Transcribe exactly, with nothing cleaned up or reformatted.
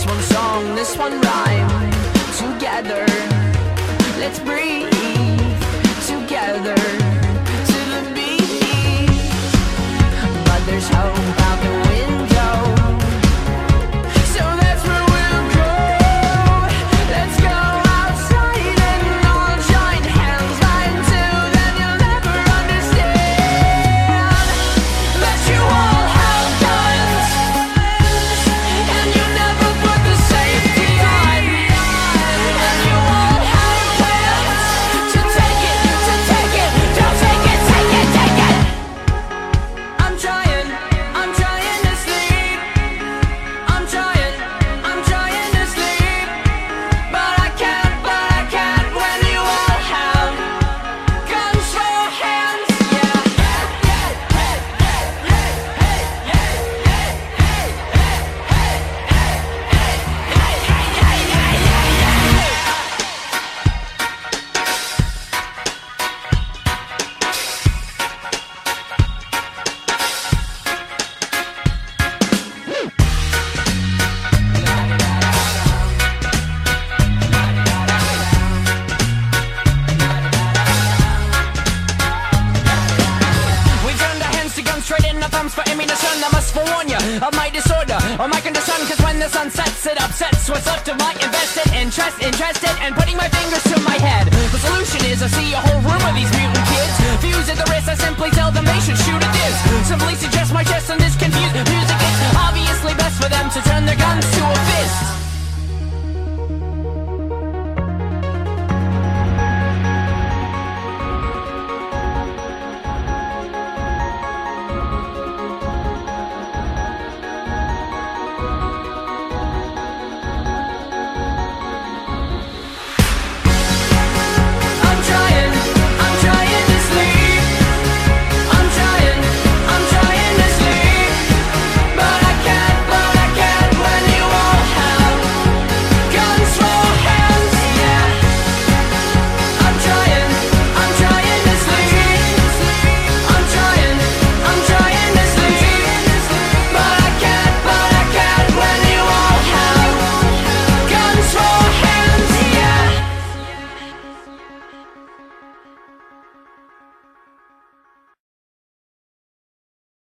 one song, this one rhyme. Together, let's breathe together to the beat. But there's hope out the window, so that's where we'll go. Let's go outside and all join hands. Line two, then you'll never understand that you all have guns, and you never put the safety on. And you all have plans to take it, to take it, don't take it, take it, take it. I'm trying, I'm trying to sleep. I'm trying, I'm trying to sleep. But I can't, but I can't when you all have guns for hands. We turned our hands to guns, trading our thumbs for ammunition. I must forewarn you of my disorder, or my condition, cause when the sun sets, it upsets what's left of my invested interest, interested, and putting my fingers to my head. The solution is I see a whole room of these mutant kids. Fuse at the wrist, I simply tell them they should shoot at this. Simply suggest my chest and this confused music. It's obviously best for them to turn their guns to a fist.